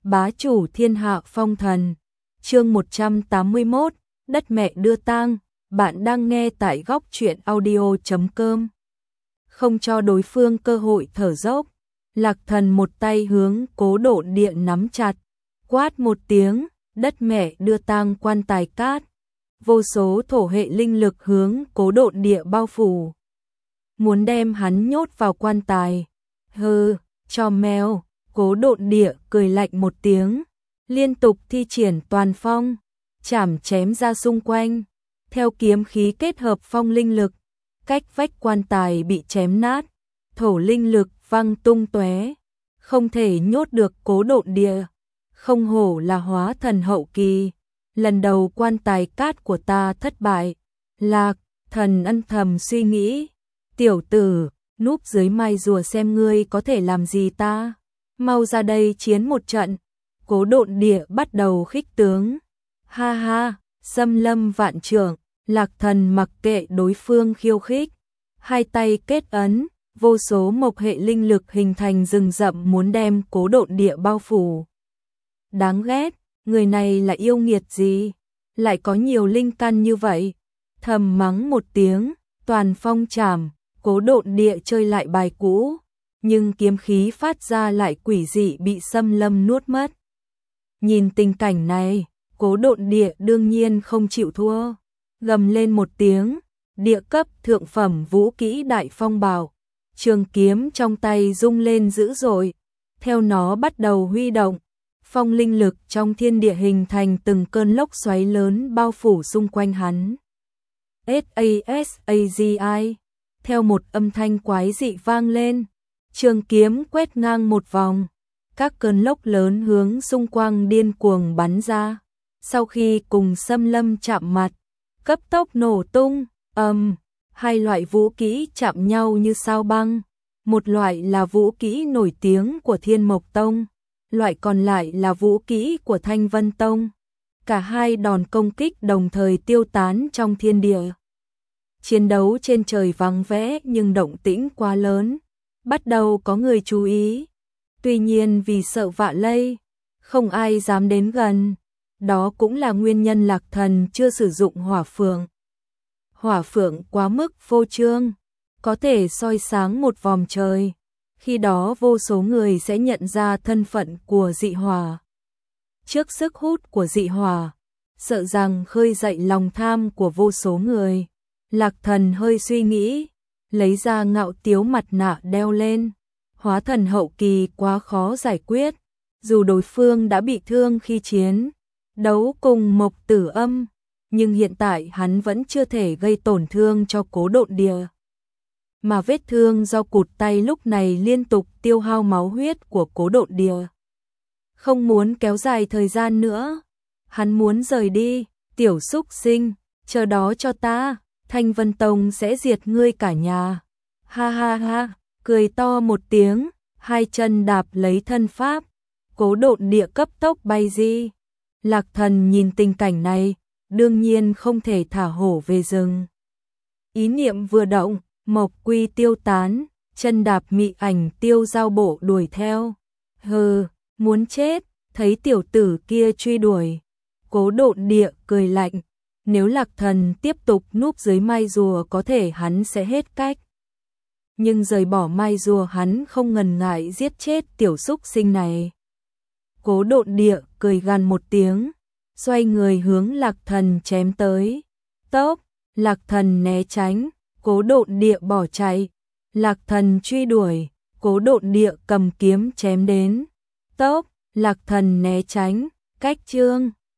Bá chủ thiên hạ phong thần. Chương 181, đất mẹ đưa tang. Bạn đang nghe tại góc truyện audio.com. Không cho đối phương cơ hội thở dốc, Lạc Thần một tay hướng Cố Độn Địa nắm chặt, quát một tiếng, đất mẹ đưa tang quan tài cát. Vô số thổ hệ linh lực hướng Cố Độn Địa bao phủ, muốn đem hắn nhốt vào quan tài. Hừ, cho mèo. Cố Độn Địa cười lạnh một tiếng, liên tục thi triển toàn phong, chảm chém ra xung quanh. Theo kiếm khí kết hợp phong linh lực, cách vách quan tài bị chém nát, thổ linh lực văng tung tóe, không thể nhốt được Cố Độn Địa. Không hổ là hóa thần hậu kỳ, lần đầu quan tài cát của ta thất bại. Lạc Thần âm thầm suy nghĩ, tiểu tử, núp dưới mai rùa xem ngươi có thể làm gì ta. Mau ra đây chiến một trận. Cố Độn Địa bắt đầu khích tướng. Ha ha, xâm lâm vạn trượng. Lạc Thần mặc kệ đối phương khiêu khích, hai tay kết ấn, vô số mộc hệ linh lực hình thành rừng rậm muốn đem Cố Độn Địa bao phủ. Đáng ghét, người này là yêu nghiệt gì, lại có nhiều linh căn như vậy. Thầm mắng một tiếng, toàn phong chảm, Cố Độn Địa chơi lại bài cũ, nhưng kiếm khí phát ra lại quỷ dị bị xâm lâm nuốt mất. Nhìn tình cảnh này, Cố Độn Địa đương nhiên không chịu thua, gầm lên một tiếng, địa cấp thượng phẩm vũ kỹ Đại Phong Bảo, trường kiếm trong tay rung lên dữ dội, theo nó bắt đầu huy động, phong linh lực trong thiên địa hình thành từng cơn lốc xoáy lớn bao phủ xung quanh hắn. SASAGI, theo một âm thanh quái dị vang lên, trường kiếm quét ngang một vòng, các cơn lốc lớn hướng xung quanh điên cuồng bắn ra, sau khi cùng xâm lâm chạm mặt, cấp tốc nổ tung. Hai loại vũ kỹ chạm nhau như sao băng, một loại là vũ kỹ nổi tiếng của Thiên Mộc Tông, loại còn lại là vũ kỹ của Thanh Vân Tông. Cả hai đòn công kích đồng thời tiêu tán trong thiên địa. Chiến đấu trên trời vắng vẻ nhưng động tĩnh quá lớn, bắt đầu có người chú ý. Tuy nhiên vì sợ vạ lây, không ai dám đến gần. Đó cũng là nguyên nhân Lạc Thần chưa sử dụng hỏa phượng. Hỏa phượng quá mức phô trương, có thể soi sáng một vòng trời. Khi đó vô số người sẽ nhận ra thân phận của dị hỏa. Trước sức hút của dị hỏa, sợ rằng khơi dậy lòng tham của vô số người, Lạc Thần hơi suy nghĩ, lấy ra ngạo tiếu mặt nạ đeo lên. Hóa thần hậu kỳ quá khó giải quyết, dù đối phương đã bị thương khi chiến đấu cùng Mộc Tử Âm, nhưng hiện tại hắn vẫn chưa thể gây tổn thương cho Cố Độn Địa. Mà vết thương do cụt tay lúc này liên tục tiêu hao máu huyết của Cố Độn Địa. Không muốn kéo dài thời gian nữa, hắn muốn rời đi. Tiểu súc sinh, chờ đó cho ta, Thanh Vân Tông sẽ diệt ngươi cả nhà. Ha ha ha, cười to một tiếng, hai chân đạp lấy thân pháp, Cố Độn Địa cấp tốc bay đi. Lạc Thần nhìn tình cảnh này, đương nhiên không thể thả hổ về rừng. Ý niệm vừa động, mộc quy tiêu tán, chân đạp mị ảnh tiêu giao bộ đuổi theo. Hừ, muốn chết, thấy tiểu tử kia truy đuổi. Cố Độn Địa cười lạnh, nếu Lạc Thần tiếp tục núp dưới mai rùa có thể hắn sẽ hết cách. Nhưng rời bỏ mai rùa hắn không ngần ngại giết chết tiểu súc sinh này. Cố Độn Địa cười gằn một tiếng, xoay người hướng Lạc Thần chém tới. Tốc, Lạc Thần né tránh, Cố Độn Địa bỏ chạy. Lạc Thần truy đuổi, Cố Độn Địa cầm kiếm chém đến. Tốc, Lạc Thần né tránh, cách chương.